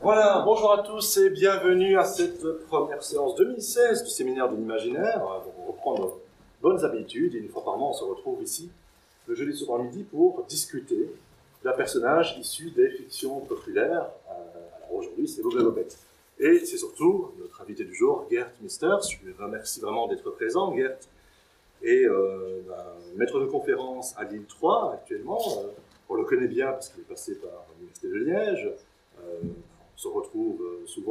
Voilà, bonjour à tous et bienvenue à cette première séance 2016 du séminaire de l'imaginaire. On reprend nos bonnes habitudes et une fois par mois on se retrouve ici le jeudi soir midi pour discuter d'un personnage issu des fictions populaires. Alors aujourd'hui c'est Bob Bobette. Et c'est surtout notre invité du jour, Gert Misters. Je lui remercie vraiment d'être présent. Gert est maître de conférence à Lille 3 actuellement. On le connaît bien parce qu'il est passé par l'Université de Liège. On se retrouve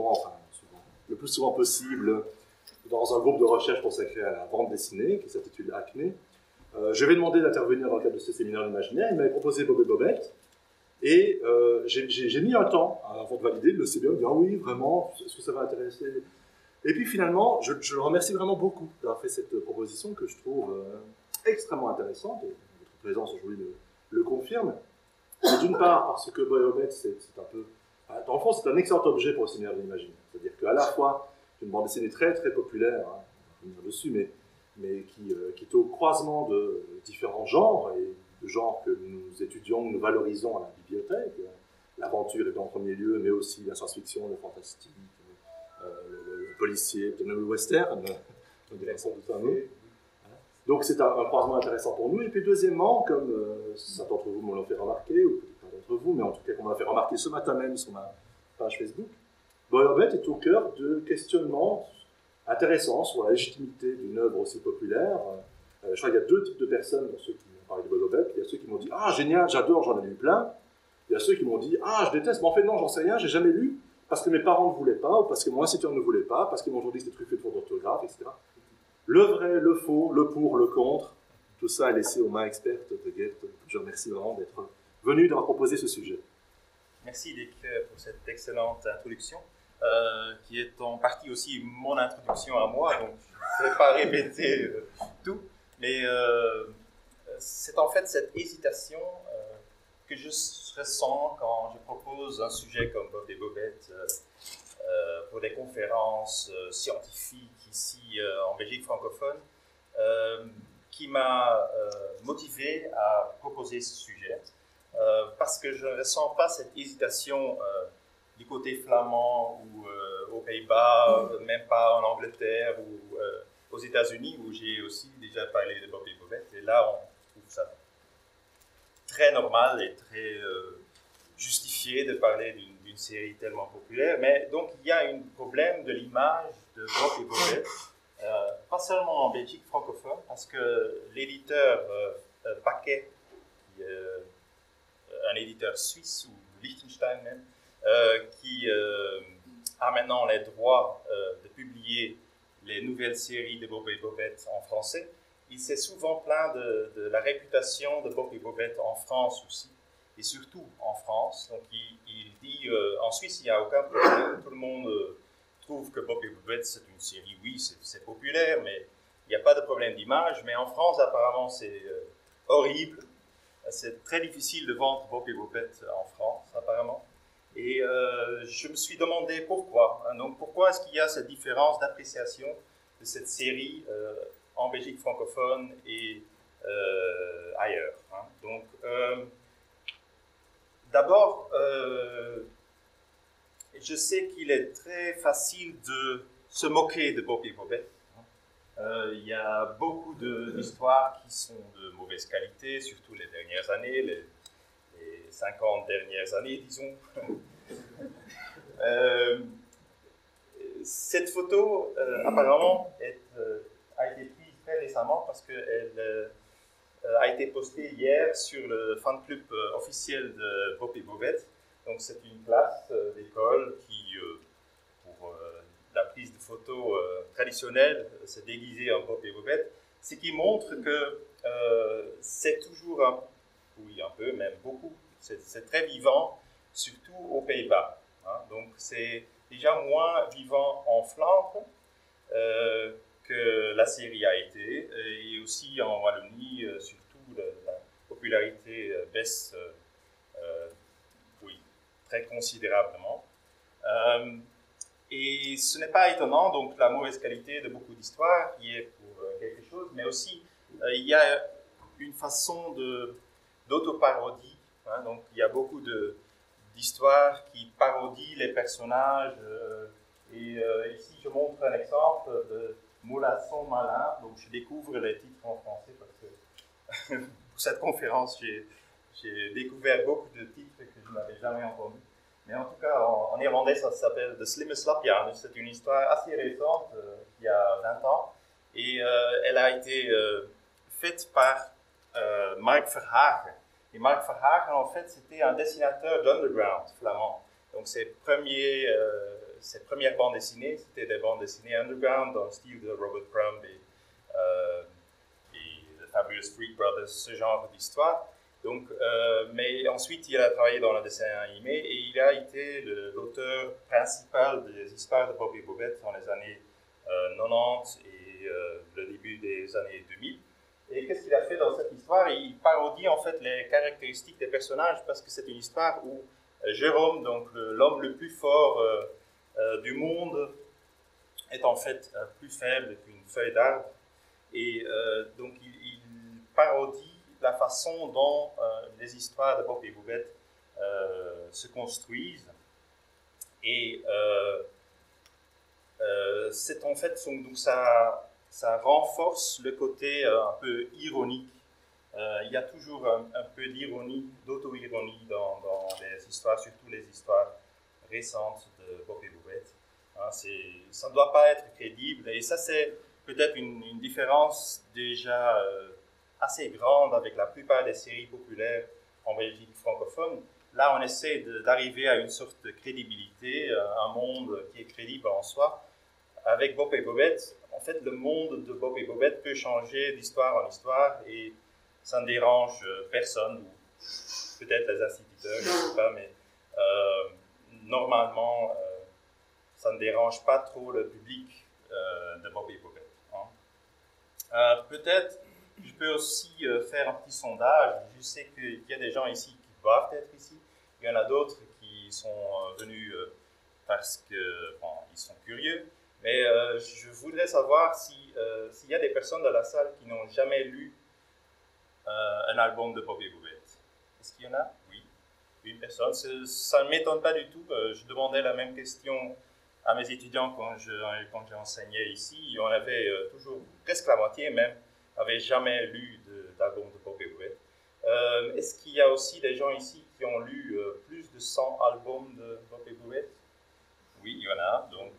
le plus souvent possible dans un groupe de recherche consacré à la bande dessinée qui s'intitule Acné. Je vais demander d'intervenir dans le cadre de ce séminaire imaginaire. Il m'avait proposé Bob et Bobette. Et j'ai mis un temps avant de valider, de le CBO, de dire ah oui, vraiment, est-ce que ça va intéresser? Et puis finalement, je le remercie vraiment beaucoup d'avoir fait cette proposition que je trouve extrêmement intéressante. Et votre présence aujourd'hui le confirme. Mais d'une part, parce que Bob et Bobette, c'est un peu. Dans le fond, c'est un excellent objet pour le séminaire de l'imaginaire. C'est-à-dire qu'à la fois, c'est une bande dessinée très très populaire, on va revenir dessus, mais qui est au croisement de différents genres, et de genres que nous étudions, que nous valorisons à la bibliothèque. L'aventure est en premier lieu, mais aussi la science-fiction, le fantastique, le policier, peut-être même le western, on dirait sans doute un mot. Donc c'est un croisement intéressant pour nous. Et puis deuxièmement, comme certains d'entre vous me l'ont fait remarquer, ou peut-être pas d'entre vous, mais en tout cas qu'on m'a fait remarquer ce matin même sur ma page Facebook, Bob Bobette est au cœur de questionnements intéressants sur la légitimité d'une œuvre aussi populaire. Je crois qu'il y a deux types de personnes dans ceux qui m'ont parlé de Bob Bobette. Il y a ceux qui m'ont dit « Ah, génial, j'adore, j'en ai lu plein ». Il y a ceux qui m'ont dit « Ah, je déteste, mais en fait non, j'en sais rien, j'ai jamais lu, parce que mes parents ne voulaient pas, ou parce que mon instituteur ne voulait pas, parce qu'ils m'ont toujours dit que c'était truffé de fautes d'orthographe, etc. » Le vrai, le faux, le pour, le contre, tout ça est laissé aux mains expertes de Gert. Je remercie vraiment d'être venu, d'avoir proposé ce sujet. Merci Dick pour cette excellente introduction, qui est en partie aussi mon introduction à moi, donc je ne vais pas répéter tout, mais c'est en fait cette hésitation que je ressens quand je propose un sujet comme Bob et Bobette pour des conférences scientifiques ici en Belgique francophone, qui m'a motivé à proposer ce sujet. Parce que je ne ressens pas cette hésitation du côté flamand ou aux Pays-Bas, même pas en Angleterre ou aux États-Unis, où j'ai aussi déjà parlé de Bob et Bobette. Et là, on trouve ça très normal et très justifié de parler d'une série tellement populaire. Mais donc, il y a un problème de l'image de Bob et Bobette, pas seulement en Belgique francophone, parce que l'éditeur Paquet, un éditeur suisse ou Liechtenstein même, qui a maintenant les droits de publier les nouvelles séries de Bob et Bobette en français. Il s'est souvent plaint de la réputation de Bob et Bobette en France aussi, et surtout en France. Donc il dit, en Suisse, il n'y a aucun problème, tout le monde trouve que Bob et Bobette, c'est une série, oui, c'est populaire, mais il n'y a pas de problème d'image. Mais en France, apparemment, c'est horrible. C'est très difficile de vendre Bob et Bobette en France, apparemment. Et je me suis demandé pourquoi. Donc, pourquoi est-ce qu'il y a cette différence d'appréciation de cette série en Belgique francophone et ailleurs. Donc, d'abord, je sais qu'il est très facile de se moquer de Bob et Bobette. Il y a beaucoup d'histoires qui sont de mauvaise qualité, surtout les dernières années, les 50 dernières années, disons. Cette photo, apparemment, a été prise très récemment parce qu'elle a été postée hier sur le fan club officiel de Bob et Bobette. Donc, c'est une classe d'école qui, pour la prise de photos traditionnelle, s'est déguisée en Bob et Bobette, ce qui montre que c'est toujours oui, un peu, même beaucoup, c'est très vivant, surtout aux Pays-Bas. Donc c'est déjà moins vivant en Flandre que la série a été, et aussi en Wallonie, surtout la popularité baisse oui, très considérablement. Et ce n'est pas étonnant, donc la mauvaise qualité de beaucoup d'histoires qui est pour quelque chose, mais aussi il y a une façon d'autoparodie, donc il y a beaucoup d'histoires qui parodient les personnages. Ici, je montre un exemple de Molasson Malin. Donc, je découvre les titres en français parce que pour cette conférence, j'ai découvert beaucoup de titres que je n'avais jamais entendus. Mais en tout cas, en néerlandais, ça s'appelle De Slimme Slapjanus. C'est une histoire assez récente, il y a 20 ans. Et elle a été faite par Mark Verhagen. Et Mark Verhagen, en fait, c'était un dessinateur d'underground flamand. Donc, ses premières bandes dessinées, c'était des bandes dessinées underground dans le style de Robert Crumb et The Fabulous Freak Brothers, ce genre d'histoire. Donc, mais ensuite, il a travaillé dans le dessin animé et il a été l'auteur principal des histoires de Bob et Bobette dans les années 90 et le début des années 2000. Et qu'est-ce qu'il a fait dans cette histoire? Il parodie en fait les caractéristiques des personnages parce que c'est une histoire où Jérôme, donc l'homme le plus fort du monde, est en fait plus faible qu'une feuille d'arbre. Et donc il parodie la façon dont les histoires de Bob et Bobette se construisent. Et c'est en fait, donc ça renforce le côté un peu ironique. Il y a toujours un peu d'ironie, d'auto-ironie dans les histoires, surtout les histoires récentes de Bob et Bobette. Hein, ça ne doit pas être crédible. Et ça, c'est peut-être une différence déjà assez grande avec la plupart des séries populaires en Belgique francophone. Là, on essaie d'arriver à une sorte de crédibilité, un monde qui est crédible en soi. Avec Bob et Bobette, en fait, le monde de Bob et Bobette peut changer d'histoire en histoire et ça ne dérange personne, ou peut-être les instituteurs, je ne sais pas, mais normalement, ça ne dérange pas trop le public de Bob et Bobette. Hein. Peut-être, je peux aussi faire un petit sondage. Je sais qu'il y a des gens ici qui doivent être ici. Il y en a d'autres qui sont venus parce qu'ils sont curieux. Mais je voudrais savoir s'il y a des personnes dans la salle qui n'ont jamais lu un album de Bob et Bobette. Est-ce qu'il y en a? Oui, une personne. Ça ne m'étonne pas du tout. Je demandais la même question à mes étudiants quand j'ai enseigné ici. Il y en avait toujours, presque la moitié même, n'avaient jamais lu d'album de Bob et Bobette. Est-ce qu'il y a aussi des gens ici qui ont lu plus de 100 albums de Bob et Bobette? Oui, il y en a. Donc,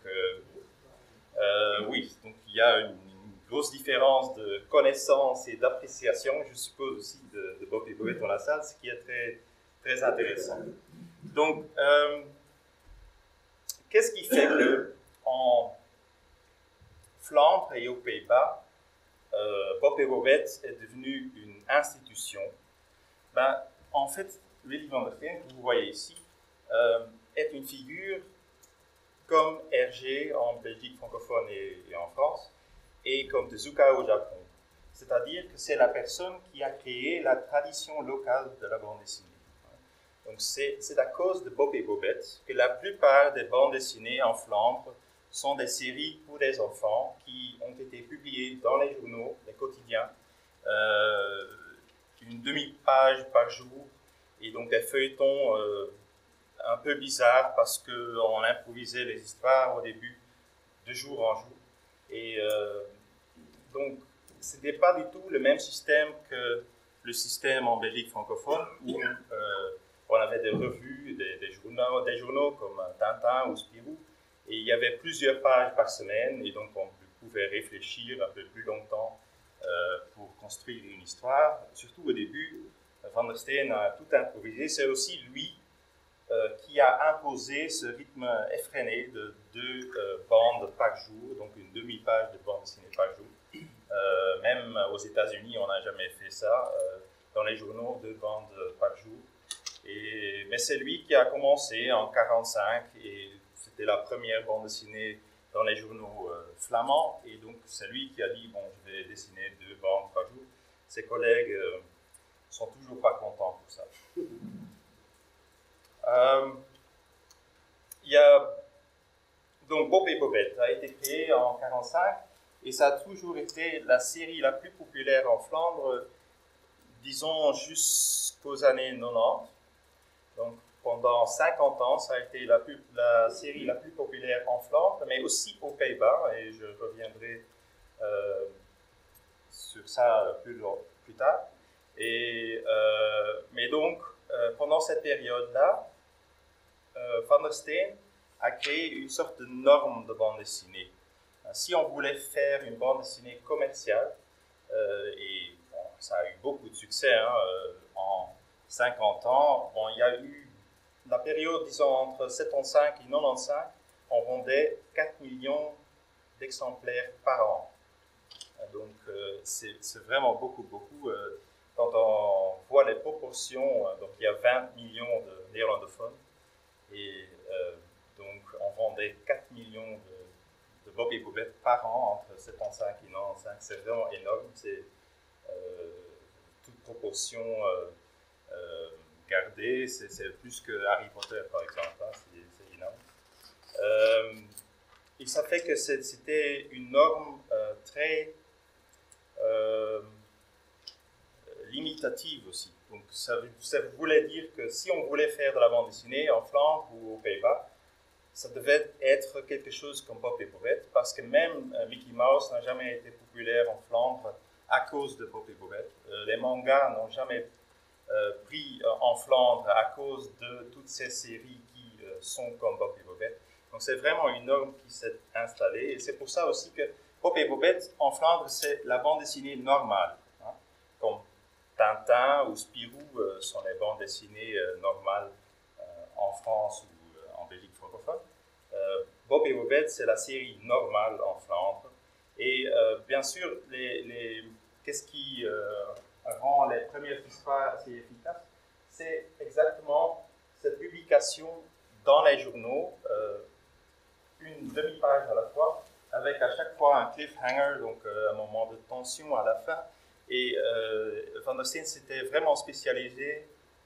oui, donc il y a une grosse différence de connaissance et d'appréciation, je suppose aussi, de Bob et Bobette dans la salle, ce qui est très, très intéressant. Donc, qu'est-ce qui fait qu'en Flandre et aux Pays-Bas, Bob et Bobette est devenu une institution? En fait, Willy van der Veen, que vous voyez ici, est une figure comme Hergé en Belgique francophone et en France, et comme Tezuka au Japon. C'est-à-dire que c'est la personne qui a créé la tradition locale de la bande dessinée. Donc c'est à cause de Bob et Bobette que la plupart des bandes dessinées en Flandre sont des séries pour des enfants qui ont été publiées dans les journaux, les quotidiens, une demi-page par jour, et donc des feuilletons un peu bizarres parce qu'on improvisait les histoires au début, de jour en jour. Et donc, ce n'était pas du tout le même système que le système en Belgique francophone, où on avait des revues, des journaux comme Tintin ou Spirou, et il y avait plusieurs pages par semaine, et donc on pouvait réfléchir un peu plus longtemps pour construire une histoire. Surtout au début, Van der Steen a tout improvisé. C'est aussi lui qui a imposé ce rythme effréné de 2 bandes par jour, donc une demi-page de bande dessinée par jour. Même aux États-Unis, on n'a jamais fait ça. Dans les journaux, 2 bandes par jour. Mais c'est lui qui a commencé en 1945, et c'était la première bande dessinée dans les journaux flamands. Et donc, c'est lui qui a dit, bon, je vais dessiner 2 bandes par jour. Ses collègues sont toujours pas contents pour ça. Donc Bob et Bobette a été créé en 1945 et ça a toujours été la série la plus populaire en Flandre, disons jusqu'aux années 90. Donc pendant 50 ans, ça a été la série la plus populaire en Flandre, mais aussi aux Pays-Bas, et je reviendrai sur ça plus tard. Mais donc, pendant cette période-là, Van der Steen a créé une sorte de norme de bande dessinée. Si on voulait faire une bande dessinée commerciale, et bon, ça a eu beaucoup de succès en 50 ans, bon, il y a eu la période, disons, entre 75 et 95, on vendait 4 millions d'exemplaires par an. Donc, c'est vraiment beaucoup. Quand on voit les proportions, donc il y a 20 millions de néerlandophones, et donc on vendait 4 millions de Bob et Bobette par an entre 75 et 95. C'est vraiment énorme. C'est toute proportion gardée. C'est plus que Harry Potter, par exemple. Hein. C'est énorme. Et ça fait que c'était une norme très limitative aussi. Donc ça voulait dire que si on voulait faire de la bande dessinée en Flandre ou aux Pays-Bas, ça devait être quelque chose comme Bob et Bobette, parce que même Mickey Mouse n'a jamais été populaire en Flandre à cause de Bob et Bobette. Les mangas n'ont jamais pris en Flandre à cause de toutes ces séries qui sont comme Bob et Bobette. Donc c'est vraiment une norme qui s'est installée, et c'est pour ça aussi que Bob et Bobette en Flandre, c'est la bande dessinée normale, hein, comme Tintin ou Spirou sont les bandes dessinées normales en France ou en Belgique francophone. Bob et Bobette, c'est la série normale en Flandre. Et bien sûr, qu'est-ce qui rend les premières histoires assez efficaces? C'est exactement cette publication dans les journaux, une demi-page à la fois, avec à chaque fois un cliffhanger, donc un moment de tension à la fin. Et Van der Steen s'était vraiment spécialisé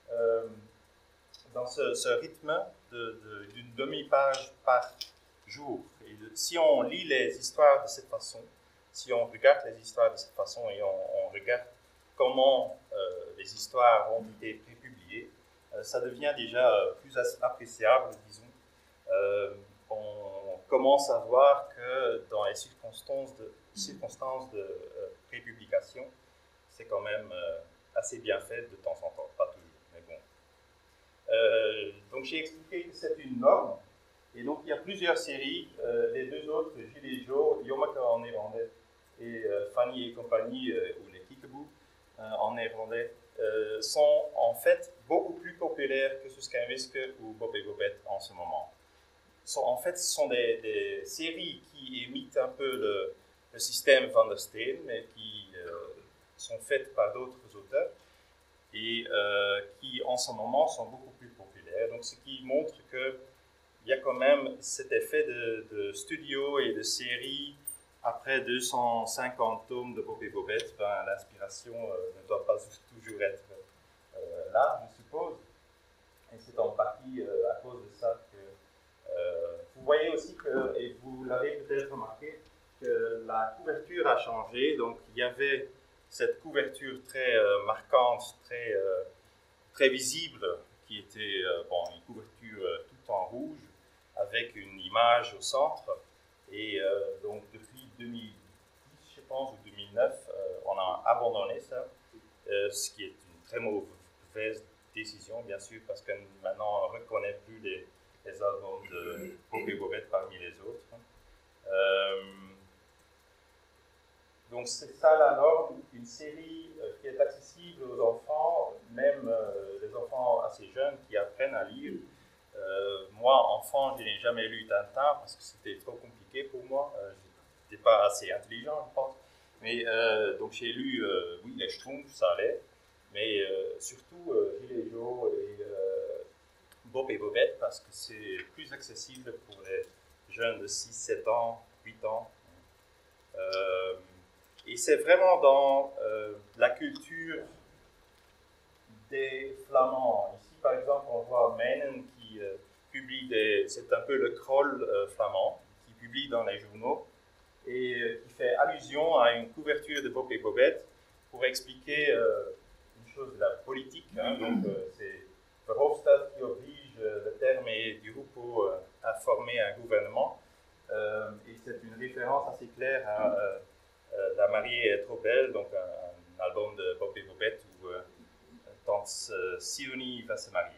dans ce rythme d'une demi-page par jour. Et si on lit les histoires de cette façon, si on regarde les histoires de cette façon et on regarde comment les histoires ont été prépubliées, ça devient déjà plus appréciable, disons. On commence à voir que dans les circonstances de prépublication, c'est quand même assez bien fait de temps en temps, pas toujours, mais bon. Donc j'ai expliqué que c'est une norme, et donc il y a plusieurs séries, les deux autres, Gilles et Joe, Jommeke en néerlandais, et Fanny et compagnie, ou les Kiekeboe en néerlandais, sont en fait beaucoup plus populaires que Suske en Wiske ou Bob et Bobette en ce moment. En fait, ce sont des séries qui imitent un peu le système Van der Steen, mais qui sont faites par d'autres auteurs et qui, en ce moment, sont beaucoup plus populaires. Donc, ce qui montre qu'il y a quand même cet effet de studio et de série. Après 250 tomes de Bob et Bobette, l'inspiration ne doit pas toujours être là, je suppose. Et c'est en partie à cause de ça que vous voyez aussi que, et vous l'avez peut-être remarqué, que la couverture a changé. Donc il y avait cette couverture très marquante, très visible, qui était une couverture toute en rouge, avec une image au centre. Et donc depuis 2010, je pense, ou 2009, on a abandonné ça, ce qui est une très mauvaise décision, bien sûr, parce que maintenant on ne reconnaît plus les albums de Bob et Bobette parmi les autres. Donc c'est ça la norme, une série qui est accessible aux enfants, même les enfants assez jeunes qui apprennent à lire. Moi, enfant, je n'ai jamais lu Tintin parce que c'était trop compliqué pour moi. Je n'étais pas assez intelligent, je pense. Mais donc j'ai lu, oui, les Schtroumpfs, ça allait. Mais surtout Gilles et Joe et Bob et Bobette parce que c'est plus accessible pour les jeunes de 6, 7 ans, 8 ans. Et c'est vraiment dans la culture des Flamands. Ici, par exemple, on voit Menen qui publie c'est un peu le Kroll flamand, qui publie dans les journaux et qui fait allusion à une couverture de Bob et Bobette pour expliquer une chose de la politique. Hein. Donc, c'est Verhofstadt qui oblige le terme est du Rupo a formé un gouvernement. Et c'est une référence assez claire à La mariée est trop belle, donc un album de Bob et Bobette où Tante Sidonie va se marier.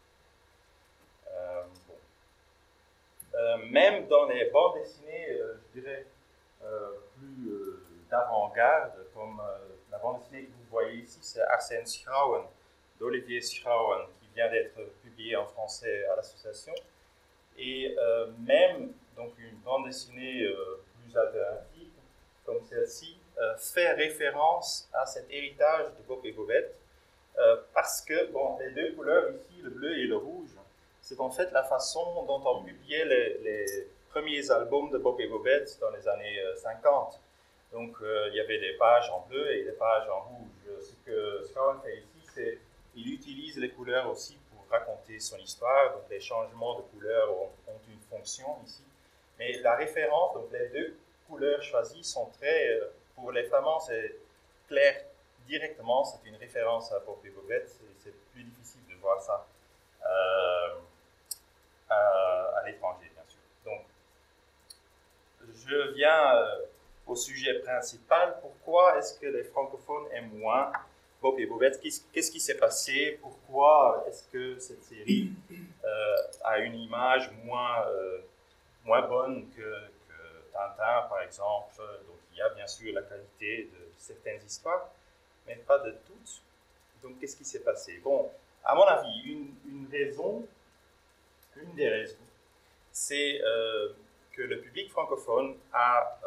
Même dans les bandes dessinées, je dirais, plus d'avant-garde, comme la bande dessinée que vous voyez ici, c'est Arsène Schrauen, d'Olivier Schrauen, qui vient d'être publié en français à l'association. Et même donc une bande dessinée plus alternative, comme celle-ci, fait référence à cet héritage de Bob et Bobette, parce que bon, les deux couleurs ici, le bleu et le rouge, c'est en fait la façon dont on publiait les premiers albums de Bob et Bobette dans les années 50. Donc il y avait des pages en bleu et des pages en rouge. Ce que Schrauen fait ici, c'est qu'il utilise les couleurs aussi pour raconter son histoire. Donc les changements de couleurs ont une fonction ici. Mais la référence, donc les deux couleurs choisies sont très, pour les Flamands, c'est clair directement, c'est une référence à Bob et Bobette. C'est plus difficile de voir ça à l'étranger, bien sûr. Donc, je viens au sujet principal. Pourquoi est-ce que les francophones aiment moins Bob et Bobette? Qu'est-ce qui s'est passé? Pourquoi est-ce que cette série a une image moins bonne que Tintin, par exemple? Donc, il y a bien sûr la qualité de certaines histoires, mais pas de toutes. Donc, qu'est-ce qui s'est passé? Bon, à mon avis, une des raisons, c'est que le public francophone a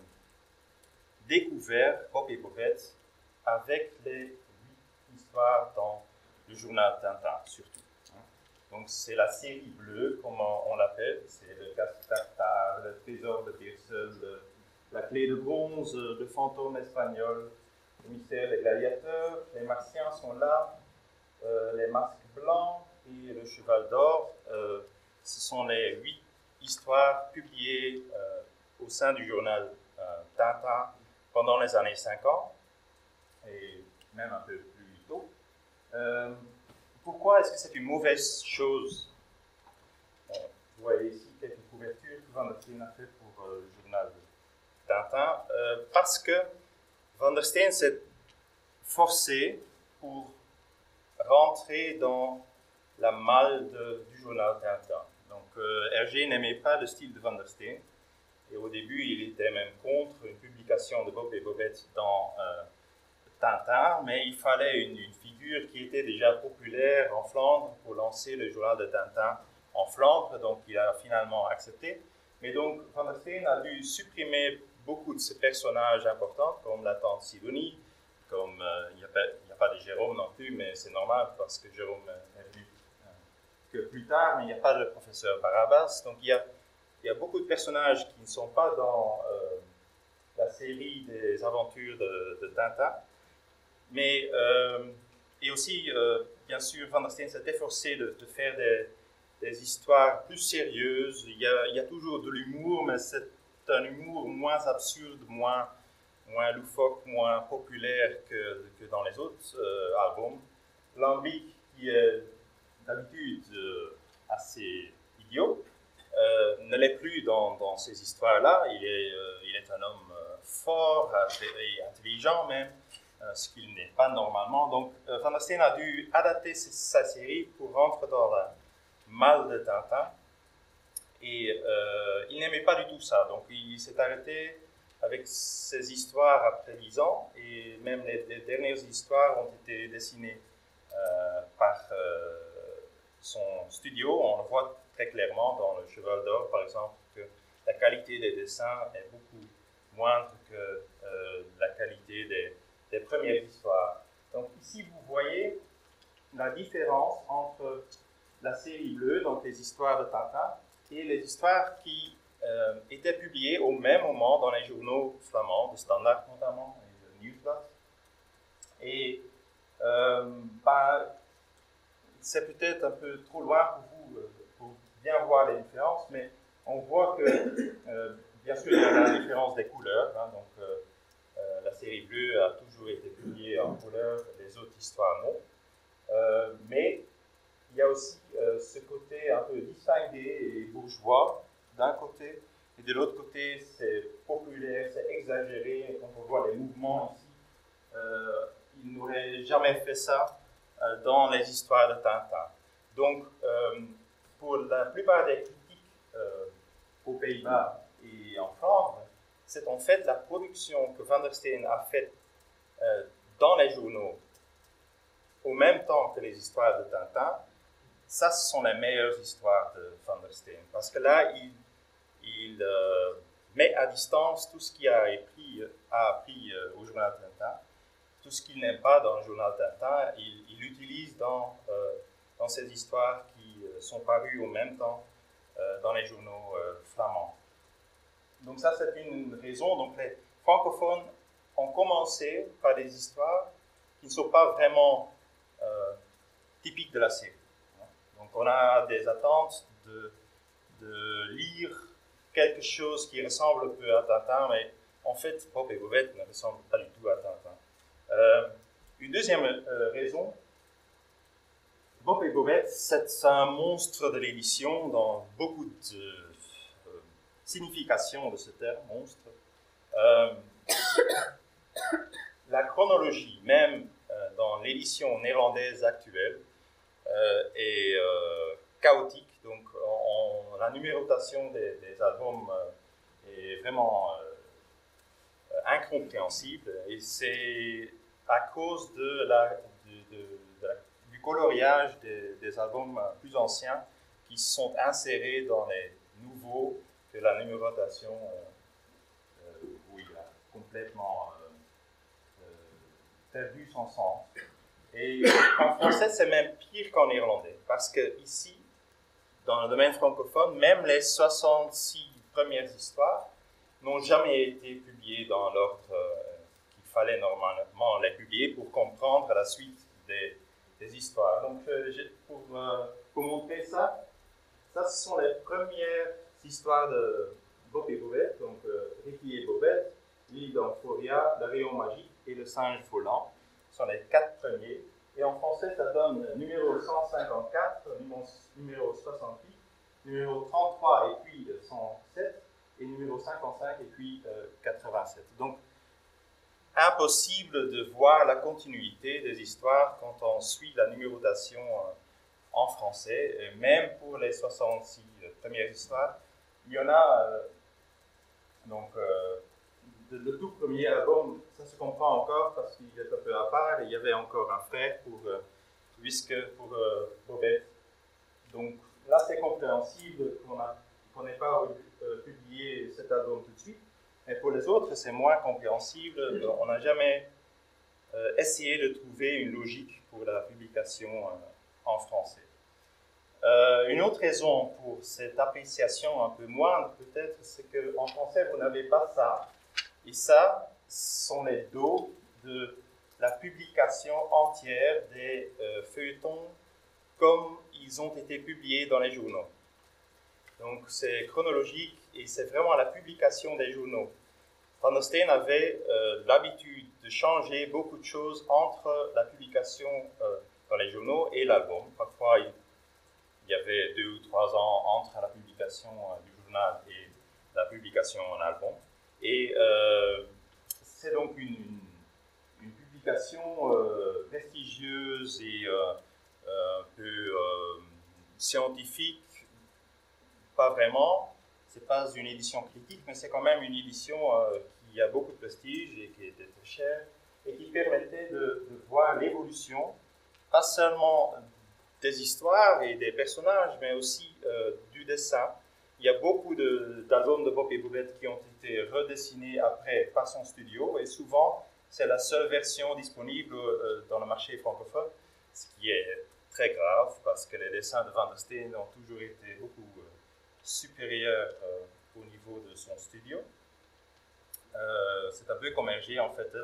découvert Bob et Bobette avec les 8 histoires dans le journal Tintin, surtout. Donc, c'est la série bleue, comme on l'appelle. C'est le casse-tartare, le trésor de Pearson, la clé de bronze, le fantôme espagnol, le mystère des gladiateurs, les martiens sont là, les masques blancs et le cheval d'or. Ce sont les 8 histoires publiées au sein du journal Tintin pendant les années 50 et même un peu plus tôt. Pourquoi est-ce que c'est une mauvaise chose? Vous voyez ici quelques couvertures que Van der Steen a fait pour le journal Tintin. Parce que Van der Steen s'est forcé pour rentrer dans la malle du journal Tintin. Donc Hergé n'aimait pas le style de Van der Steen. Et au début, il était même contre une publication de Bob et Bobette dans Tintin, mais il fallait une figure qui était déjà populaire en Flandre pour lancer le journal de Tintin en Flandre, donc il a finalement accepté. Mais donc, Van der Steen a dû supprimer beaucoup de ces personnages importants, comme la tante Sidonie, comme il n'y a pas de Jérôme non plus, mais c'est normal parce que Jérôme est venu que plus tard, mais il n'y a pas de professeur Barabas. Donc il y a beaucoup de personnages qui ne sont pas dans la série des aventures de Tintin. Mais, et aussi, bien sûr, Van der Steen s'est efforcé de faire des histoires plus sérieuses. Il y a toujours de l'humour, mais c'est un humour moins absurde, moins loufoque, moins populaire que dans les autres albums. Lambic, qui est d'habitude assez idiot, ne l'est plus dans ces histoires-là. Il est un homme fort et intelligent même, ce qu'il n'est pas normalement. Donc, Van der Steen a dû adapter sa série pour rentrer dans la malle de Tintin. Et il n'aimait pas du tout ça. Donc, il s'est arrêté avec ses histoires après 10 ans. Et même les dernières histoires ont été dessinées par son studio. On le voit très clairement dans Le Cheval d'Or, par exemple, que la qualité des dessins est beaucoup moindre que la qualité des premières histoires. Donc ici, vous voyez la différence entre la série bleue, donc les histoires de Tintin, et les histoires qui étaient publiées au même moment dans les journaux flamands, de Standard notamment, et de Nieuwsblad. Et c'est peut-être un peu trop loin pour vous pour bien voir les différences, mais on voit que, bien sûr, il y a la différence des couleurs. Hein, donc, la série bleue a toujours été publiée en couleur, les autres histoires non. Mais il y a aussi ce côté un peu distingué et bourgeois d'un côté, et de l'autre côté, c'est populaire, c'est exagéré. Et quand on voit les mouvements ici, ils n'auraient jamais fait ça dans les histoires de Tintin. Donc, pour la plupart des critiques aux Pays-Bas et en Flandre, c'est en fait la production que Van der Steen a faite dans les journaux au même temps que les histoires de Tintin. Ça, ce sont les meilleures histoires de Van der Steen. Parce que là, il met à distance tout ce qu'il a appris au journal Tintin. Tout ce qu'il n'aime pas dans le journal Tintin, il l'utilise dans ces histoires qui sont parues au même temps dans les journaux flamands. Donc ça, c'est une raison. Donc les francophones ont commencé par des histoires qui ne sont pas vraiment typiques de la série. Donc on a des attentes de lire quelque chose qui ressemble un peu à Tintin, mais en fait, Bob et Bobette ne ressemblent pas du tout à Tintin. Une deuxième raison, Bob et Bobette, c'est un monstre de l'édition dans beaucoup de significations de ce terme, monstre. La chronologie, même dans l'édition néerlandaise actuelle, est chaotique. Donc, la numérotation des albums est vraiment incompréhensible, et c'est à cause du coloriage des albums plus anciens qui sont insérés dans les nouveaux que la numérotation où il a complètement perdu son sens. Et en français, c'est même pire qu'en néerlandais, parce que ici, dans le domaine francophone, même les 66 premières histoires n'ont jamais été publiées dans l'ordre qu'il fallait normalement les publier pour comprendre la suite des histoires. Donc, pour montrer ça, ce sont les premières histoires de Bob et Bobette, donc Ricky et Bobette, L'île d'Amphoria, Le rayon magique et Le singe volant. Ce sont les 4 premiers. Et en français, ça donne numéro 154, numéro 68, numéro 33 et puis 107, et numéro 55 et puis 87. Donc, impossible de voir la continuité des histoires quand on suit la numérotation en français. Et même pour les 66 premières histoires, il y en a, le tout premier album, ça se comprend encore parce qu'il est un peu à part, et il y avait encore un frère pour Bobette. Donc là, c'est compréhensible qu'on n'ait pas publié cet album tout de suite, mais pour les autres, c'est moins compréhensible. On n'a jamais essayé de trouver une logique pour la publication en français. Une autre raison pour cette appréciation un peu moindre, peut-être, c'est qu'en français, vous n'avez pas ça. Et ça, sont les dos de la publication entière des feuilletons comme ils ont été publiés dans les journaux. Donc c'est chronologique et c'est vraiment la publication des journaux. Van der Steen avait l'habitude de changer beaucoup de choses entre la publication dans les journaux et l'album. Parfois, il y avait 2 ou 3 ans entre la publication du journal et la publication en album. Et c'est donc une publication prestigieuse et un peu scientifique, pas vraiment. C'est pas une édition critique, mais c'est quand même une édition qui a beaucoup de prestige et qui était très chère et qui permettait de voir l'évolution, pas seulement des histoires et des personnages, mais aussi du dessin. Il y a beaucoup d'albums de Bob et Bobette qui ont été redessinés après par son studio, et souvent c'est la seule version disponible dans le marché francophone, ce qui est très grave parce que les dessins de Van der Steen ont toujours été beaucoup supérieurs au niveau de son studio. C'est un peu comme Hergé en fait.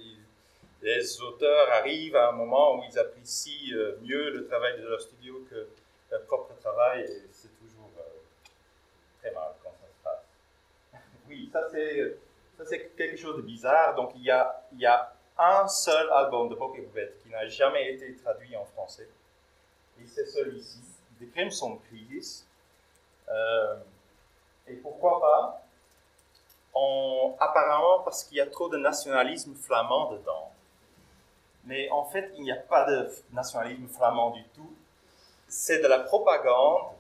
Les auteurs arrivent à un moment où ils apprécient mieux le travail de leur studio que leur propre travail, et c'est toujours très mal quand ça se passe. Oui, ça c'est quelque chose de bizarre. Donc il y a un seul album de Bob et Bobette qui n'a jamais été traduit en français. et c'est celui-ci, The Crimson Crisis. Et pourquoi pas? Apparemment parce qu'il y a trop de nationalisme flamand dedans. Mais en fait, il n'y a pas de nationalisme flamand du tout. C'est de la propagande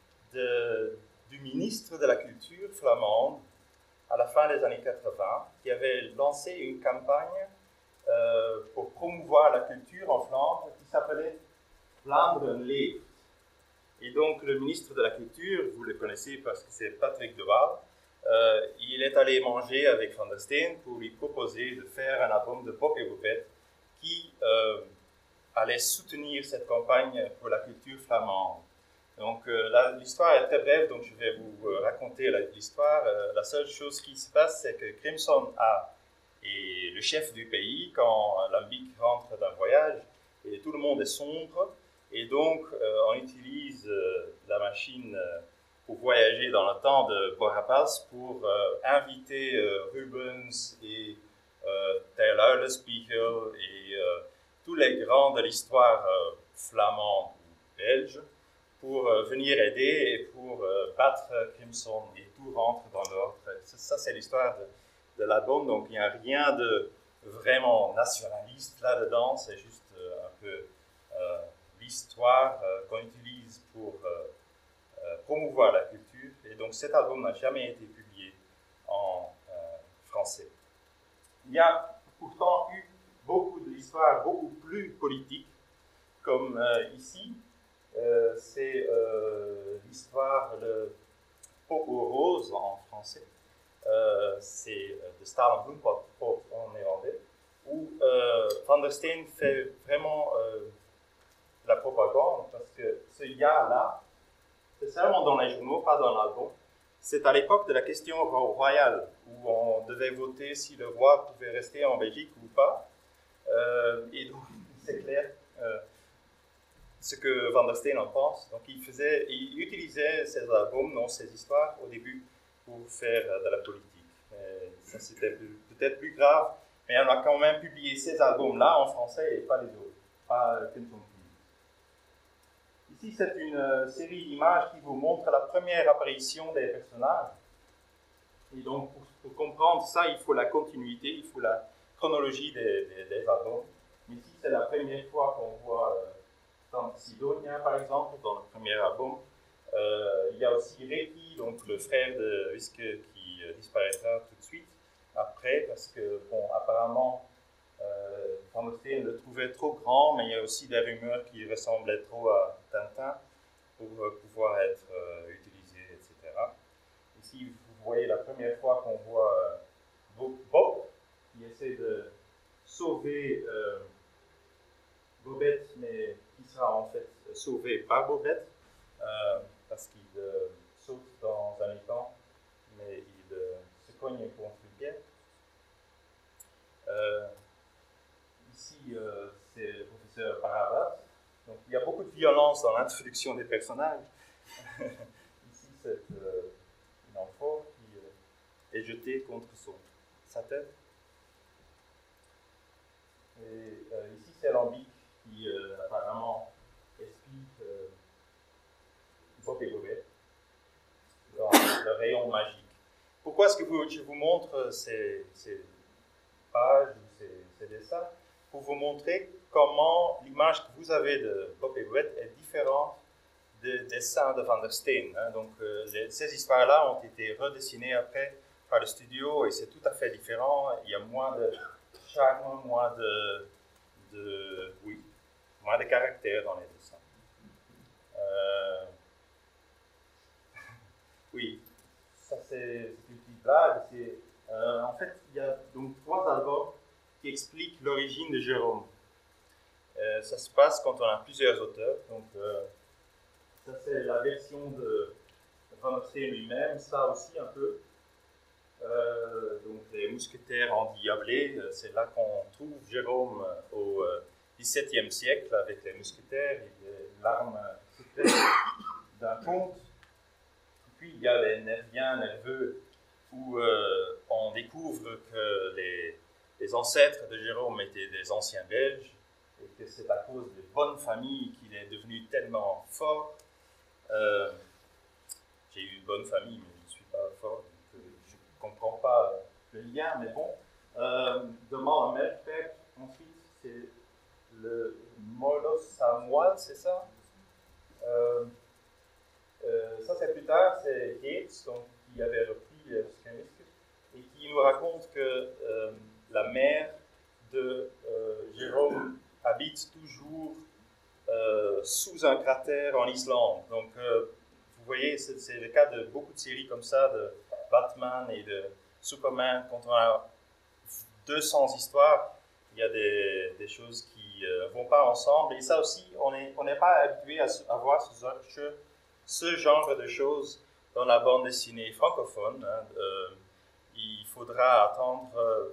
du ministre de la Culture flamande à la fin des années 80, qui avait lancé une campagne pour promouvoir la culture en Flandre qui s'appelait Vlaanderen Leeft. Et donc le ministre de la Culture, vous le connaissez parce que c'est Patrick de Waal, il est allé manger avec Van der Steen pour lui proposer de faire un album de Bob et Bobette qui allait soutenir cette campagne pour la culture flamande. Donc l'histoire est très brève, donc je vais vous raconter l'histoire. La seule chose qui se passe, c'est que Crimson est le chef du pays quand Lambic rentre d'un voyage et tout le monde est sombre. Et donc on utilise la machine pour voyager dans le temps de Borapals pour inviter Rubens et Ter Uilenspiegel et tous les grands de l'histoire flamande ou belge pour venir aider et pour battre Crimson, et tout rentre dans l'ordre. Ça c'est l'histoire de l'album, donc il n'y a rien de vraiment nationaliste là-dedans, c'est juste un peu l'histoire qu'on utilise pour promouvoir la culture, et donc cet album n'a jamais été publié en français. Il y a pourtant eu beaucoup de l'histoire beaucoup plus politique, comme ici. C'est l'histoire de Pot aux roses en français. C'est de Stal en Bloempot en néerlandais, où Van der Steen fait vraiment la propagande, parce que ce ya-là, c'est seulement dans les journaux, pas dans l'album. C'est à l'époque de la question royale, où on devait voter si le roi pouvait rester en Belgique ou pas. Et donc, c'est clair ce que Van der Steen en pense. Donc, il utilisait ces albums, non, ces histoires, au début, pour faire de la politique. Ça, c'était peut-être plus grave, mais on a quand même publié ces albums-là en français et pas les autres, pas Crimson Crisis. Ici, c'est une série d'images qui vous montre la première apparition des personnages. Et donc, pour comprendre ça, il faut la continuité, il faut la chronologie des albums. Ici, c'est la première fois qu'on voit dans Sidonia, par exemple, dans le premier album. Il y a aussi Reki, donc le frère de Wiske, qui disparaîtra tout de suite après, parce que, bon, apparemment, Van der Steen le trouvait trop grand, mais il y a aussi des rumeurs qui ressemblaient trop à Tintin pour pouvoir être utilisé, etc. Ici, vous voyez la première fois qu'on voit Bob, qui essaie de sauver Bobette, mais qui sera en fait sauvé par Bobette, parce qu'il saute dans un étang, mais il se cogne contre une pierre. Ici, c'est le professeur Paravas. Donc, il y a beaucoup de violence dans l'introduction des personnages. Ici, c'est une amphore qui est jetée contre sa tête. Et ici, c'est Lambic qui apparemment explique Bob et Bobette dans le rayon magique. Pourquoi est-ce que je vous montre ces pages ou ces dessins? Pour vous montrer comment l'image que vous avez de Bob et Bobette est différente des dessins de Van der Steen. Hein. Donc, ces histoires-là ont été redessinées après par le studio et c'est tout à fait différent. Il y a moins de charme, moins de caractère dans les dessins. Oui, ça c'est une petite blague. En fait, il y a donc 3 albums qui expliquent l'origine de Jérôme. Ça se passe quand on a plusieurs auteurs. Donc, ça c'est la version de Van der Steen lui-même, ça aussi un peu. Donc les mousquetaires endiablés, c'est là qu'on trouve Jérôme au XVIIe siècle avec les mousquetaires et l'arme secrète d'un comte. Puis il y a les Nerviens nerveux où on découvre que les ancêtres de Jérôme étaient des anciens Belges et que c'est à cause des bonnes familles qu'il est devenu tellement fort. J'ai eu une bonne famille, mais je ne suis pas fort, donc je ne comprends pas le lien, mais bon. De Melkbeek, ensuite, c'est le Molos Samuel, c'est ça? Ça, c'est plus tard, c'est Yates, donc, qui avait repris Skeniscus, et qui nous raconte que la mère de Jérôme habite toujours sous un cratère en Islande. Donc, vous voyez, c'est le cas de beaucoup de séries comme ça, de Batman et de Superman. Quand on a 200 histoires, il y a des choses qui ne vont pas ensemble. Et ça aussi, on n'est pas habitué à voir ce genre de choses dans la bande dessinée francophone. Il faudra attendre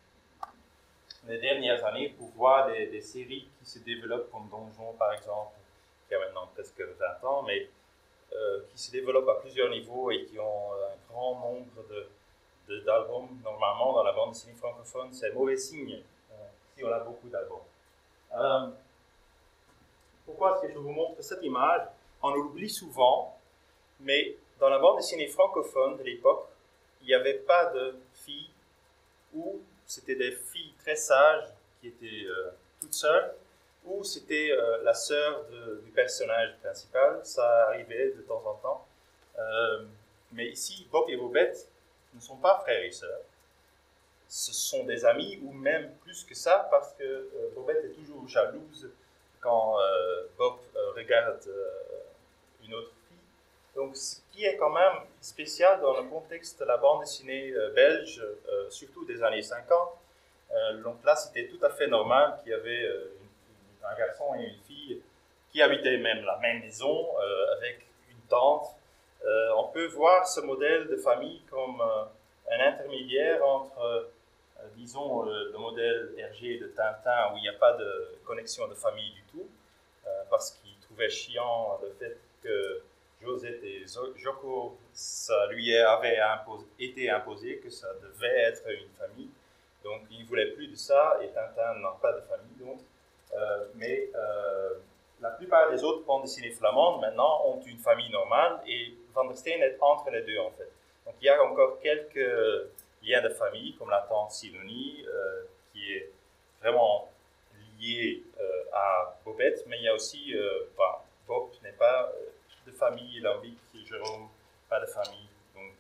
les dernières années pour voir des séries qui se développent comme Donjon, par exemple, qui a maintenant presque 20 ans, mais qui se développent à plusieurs niveaux et qui ont un grand nombre d'albums. Normalement, dans la bande dessinée francophone, c'est mauvais signe si on a beaucoup d'albums. Pourquoi est-ce que je vous montre cette image? On l'oublie souvent, mais dans la bande dessinée francophone de l'époque, il n'y avait pas de filles, ou c'était des filles très sages qui étaient toutes seules, ou c'était la sœur du personnage principal. Ça arrivait de temps en temps. Mais ici, Bob et Bobette ne sont pas frères et sœurs. Ce sont des amis, ou même plus que ça, parce que Bobette est toujours jalouse quand Bob regarde une autre fille. Donc, ce qui est quand même spécial dans le contexte de la bande dessinée belge, surtout des années 50, donc là, c'était tout à fait normal qu'il y avait un garçon et une fille qui habitaient même la même maison avec une tante. On peut voir ce modèle de famille comme un intermédiaire entre, disons, le modèle Hergé de Tintin, où il n'y a pas de connexion de famille du tout, parce qu'il trouvait chiant le fait que Josette et Joko, ça lui avait été imposé, que ça devait être une famille. Donc, il ne voulait plus de ça, et Tintin n'a pas de famille, donc. Mais la plupart des autres bandes dessinées flamandes, maintenant, ont une famille normale, et Van der Steen est entre les deux, en fait. Donc, il y a encore quelques liens de famille, comme la tante Sidonie, qui est vraiment liée à Bobette, mais il y a aussi, Bob n'est pas de famille, Lambic et Jérôme, pas de famille. Donc,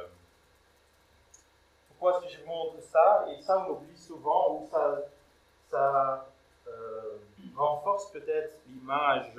pourquoi est-ce que je vous montre ça? Et ça, on oublie souvent, ou ça renforce peut-être l'image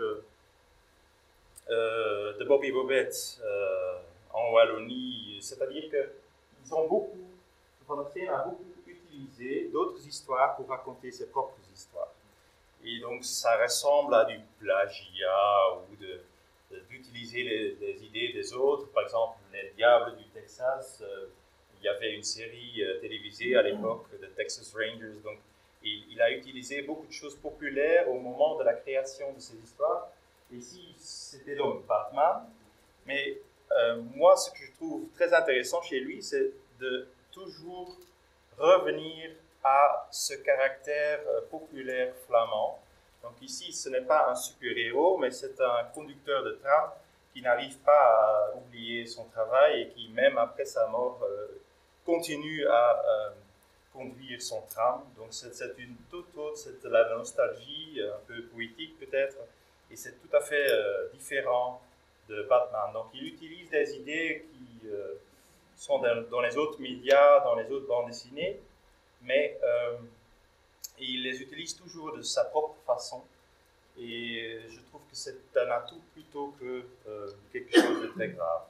de Bob et Bobette en Wallonie. C'est-à-dire qu'ils ont beaucoup, Van der Steen a beaucoup utilisé d'autres histoires pour raconter ses propres histoires. Et donc, ça ressemble à du plagiat ou d'utiliser les idées des autres. Par exemple, Les Diables du Texas, il y avait une série télévisée à l'époque de Texas Rangers. Donc, il a utilisé beaucoup de choses populaires au moment de la création de ces histoires. Et ici, c'était donc Batman. Mais moi, ce que je trouve très intéressant chez lui, c'est de toujours revenir à ce caractère populaire flamand. Donc ici, ce n'est pas un super-héros, mais c'est un conducteur de tram qui n'arrive pas à oublier son travail et qui, même après sa mort, continue à conduire son tram. Donc c'est une toute autre, c'est de la nostalgie, un peu poétique peut-être, et c'est tout à fait différent de Batman. Donc il utilise des idées qui sont dans les autres médias, dans les autres bandes dessinées, mais il les utilise toujours de sa propre façon. Et je trouve que c'est un atout plutôt que quelque chose de très grave.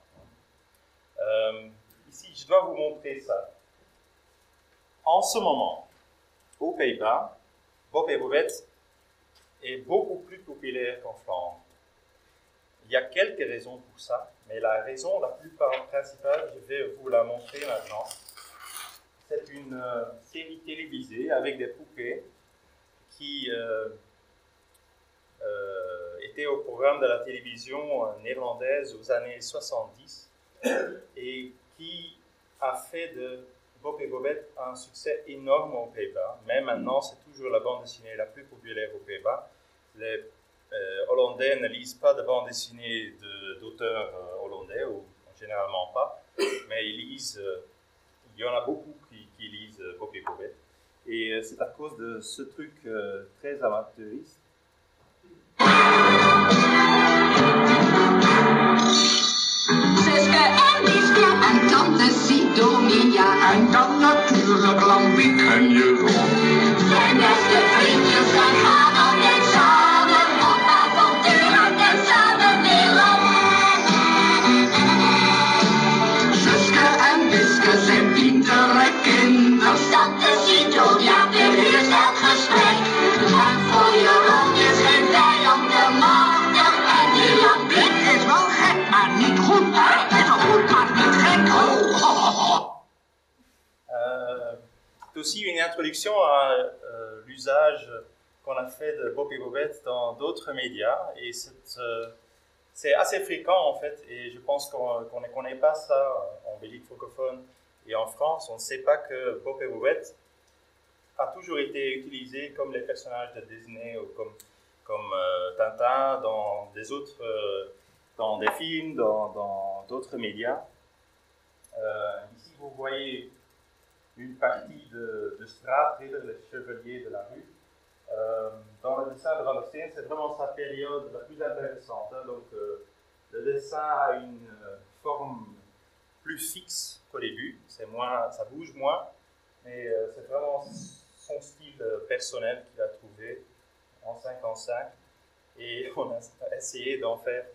Ici, je dois vous montrer ça. En ce moment, aux Pays-Bas, Bob et Bobette est beaucoup plus populaire qu'en Flandre. Il y a quelques raisons pour ça, mais la raison la plus principale, je vais vous la montrer maintenant. C'est une série télévisée avec des poupées qui était au programme de la télévision néerlandaise aux années 70 et qui a fait de Bob et Bobette a un succès énorme aux Pays-Bas. Même maintenant, c'est toujours la bande dessinée la plus populaire aux Pays-Bas. Les Hollandais ne lisent pas de bande dessinée d'auteurs hollandais, ou généralement pas, mais ils lisent, il y en a beaucoup qui lisent Bob et Bobette. Et c'est à cause de ce truc très amateuriste. Suske en Wiske en tante Sidonia. En dan natuurlijk Lambie en Jeroen. Zijn beste vriendjes, wij gaan altijd samen op avonturen en samen weer op. Suske en Wiske zijn pintere kinders. Tante Sidonia beheerst het gesprek. En voor Jeroen is geen vijand te machtig. En die Lambiek Is wel gek, maar niet goed. Is wel goed, maar niet gek. C'est aussi une introduction à l'usage qu'on a fait de Bob et Bobette dans d'autres médias. Et c'est assez fréquent en fait. Et je pense qu'on ne connaît pas ça en Belgique francophone et en France. On ne sait pas que Bob et Bobette a toujours été utilisé comme les personnages de Disney ou comme Tintin dans dans des films, dans d'autres médias. Ici, vous voyez une partie de Straatridder, le chevalier de la rue. Dans le dessin de Van der Steen, c'est vraiment sa période la plus intéressante. Hein. Donc, le dessin a une forme plus fixe qu'au début. Ça bouge moins, mais c'est vraiment son style personnel qu'il a trouvé en 55. Et on a essayé d'en faire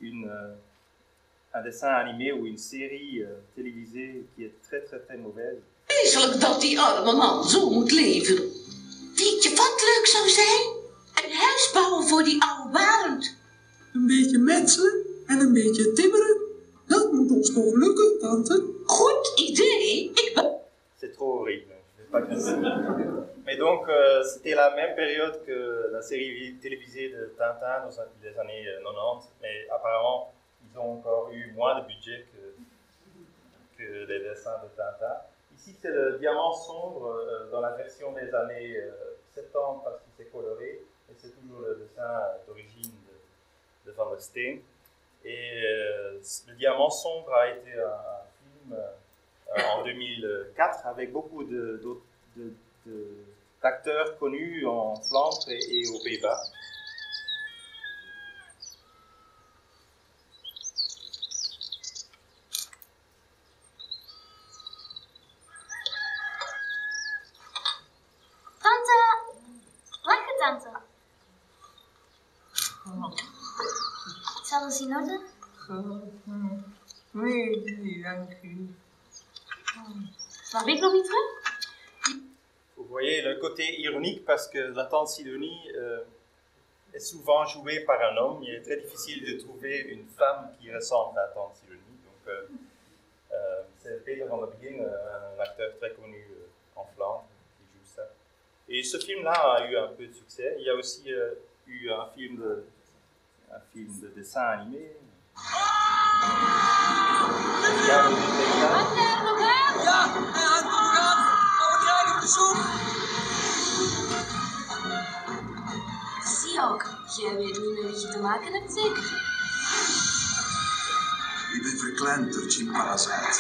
un dessin animé ou une série télévisée qui est très très très mauvaise. Vreselijk dat die arme man zo moet leven. Weet je wat leuk zou zijn? Een huis bouwen voor die oude Barend. Een beetje metselen en een beetje timmeren. Dat moet ons toch lukken, tante? Goed idee. C'est trop horrible. Je vais pas dire. Mais donc, c'était la même période que la série télévisée de Tintin dans les années 90. Mais apparemment, ils ont encore eu moins de budget que les dessins de Tintin. Ici, c'est le diamant sombre dans la version des années 70 parce qu'il s'est coloré. Et c'est toujours le dessin d'origine de Van der Steen. Et le diamant sombre a été un film en 2004 avec beaucoup d'acteurs connus en Flandre et aux Pays-Bas. Hetzelfde in orde? Nee, dank u. Mag ik nog niet terug? Vous voyez le côté ironique parce que la tante Sidonie est souvent jouée par un homme. Il est très difficile de trouver une femme qui ressemble à la tante Sidonie. Donc, c'est Peter van der Begin, un acteur très connu en Flandre, qui joue ça. Et ce film-là a eu un peu de succès. Il y a aussi eu un film de dessin animé. Zie ook, je weet niet meer wat je te maken hebt, zeker? Ik ben verkleind door Jim Parasite.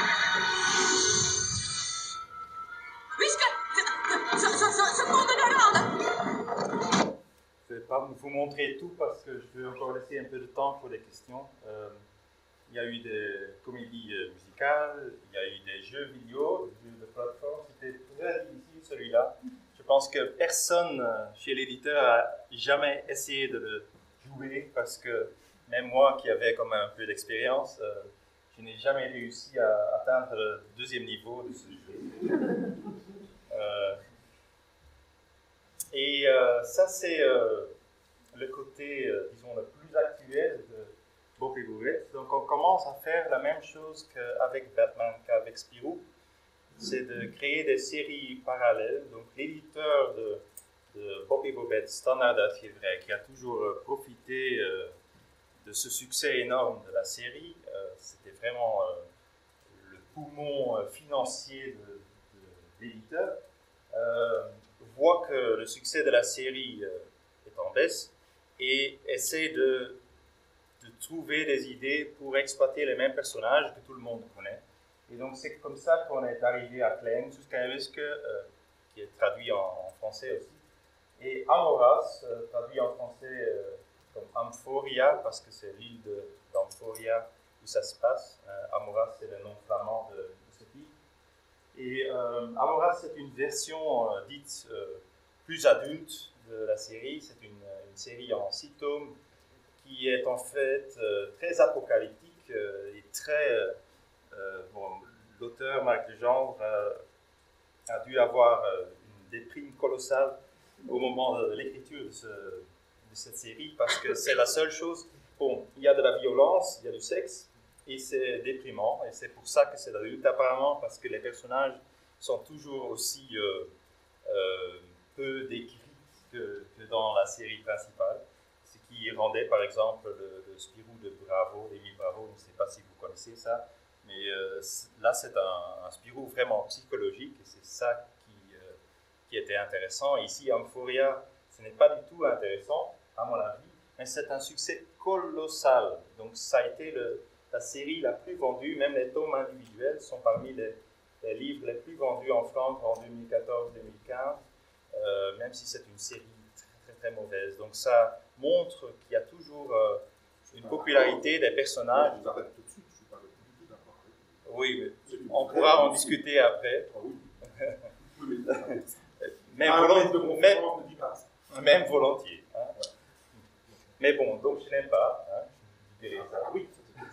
Wiske, ze konden eraan. Je ne vais pas vous montrer tout parce que je veux encore laisser un peu de temps pour les questions. Il y a eu des comédies musicales, il y a eu des jeux vidéo, des jeux de plateforme. C'était très difficile celui-là. Je pense que personne chez l'éditeur a jamais essayé de le jouer parce que même moi qui avais comme un peu d'expérience, je n'ai jamais réussi à atteindre le deuxième niveau de ce jeu. Ça c'est le côté, disons, le plus actuel de Bob et Bobette. Donc on commence à faire la même chose qu'avec Batman, qu'avec Spirou. C'est de créer des séries parallèles. Donc l'éditeur de Bob et Bobette, Standard Uitgeverij, qui a toujours profité de ce succès énorme de la série, c'était vraiment le poumon financier de l'éditeur, voit que le succès de la série est en baisse et essaie de trouver des idées pour exploiter les mêmes personnages que tout le monde connaît. Et donc c'est comme ça qu'on est arrivé à Klein, jusqu'à Wiske, qui est traduit en français aussi. Et Amoras, traduit en français comme Amphoria, parce que c'est l'île d'Amphoria où ça se passe. Amoras, c'est le nom flamand de ce pays. Et Amoras, c'est une version dite plus adulte de la série. C'est une série en 6 tomes qui est en fait très apocalyptique et très... l'auteur, Marc Legendre, a dû avoir une déprime colossale au moment de l'écriture de cette série, parce que c'est la seule chose... Bon, il y a de la violence, il y a du sexe, et c'est déprimant, et c'est pour ça que c'est adulte, apparemment, parce que les personnages sont toujours aussi peu décrits que dans la série principale, ce qui rendait, par exemple, le Spirou de Bravo, d'Émile Bravo, je ne sais pas si vous connaissez ça, mais là, c'est un Spirou vraiment psychologique, et c'est ça qui était intéressant. Ici, Amphoria, ce n'est pas du tout intéressant, à mon avis, mais c'est un succès colossal. Donc, ça a été la série la plus vendue, même les tomes individuels sont parmi les livres les plus vendus en Flandre en 2014-2015, même si c'est une série très, très mauvaise. Donc, ça montre qu'il y a toujours une popularité des personnages. Je vous arrête tout de suite, je ne suis pas du tout d'accord avec vous. Oui, on pourra en discuter après. Même volontiers. Hein. Mais bon, donc je n'aime pas. Hein, je dirais ça. Oui.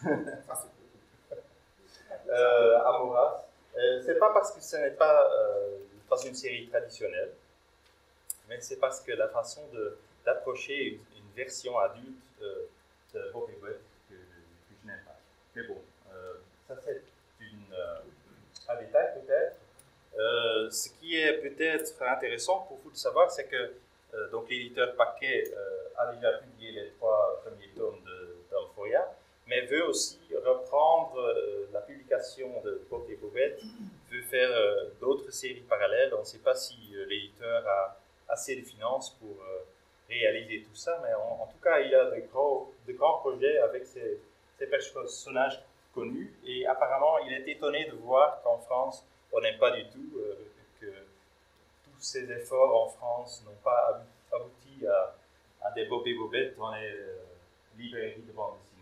Amoras. C'est pas parce que ce n'est pas une série traditionnelle, mais c'est parce que la façon d'approcher une version adulte de Bob et Web que je n'aime pas. Mais bon, ça c'est un détail peut-être. Ce qui est peut-être intéressant pour vous de savoir, c'est que donc l'éditeur Paquet a déjà publié les 3 premiers tomes d'Amphoria, mais veut aussi reprendre la publication de Bob et Bobette, veut faire d'autres séries parallèles. On ne sait pas si l'éditeur a assez de finances pour réaliser tout ça, mais en tout cas, il a de grands projets avec ces personnages connus, et apparemment, il est étonné de voir qu'en France, on n'aime pas du tout, que tous ces efforts en France n'ont pas abouti à des Bob et Bobette dans les librairies de bande dessinée.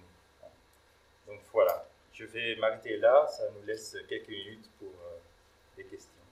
Donc voilà, je vais m'arrêter là, ça nous laisse quelques minutes pour des questions.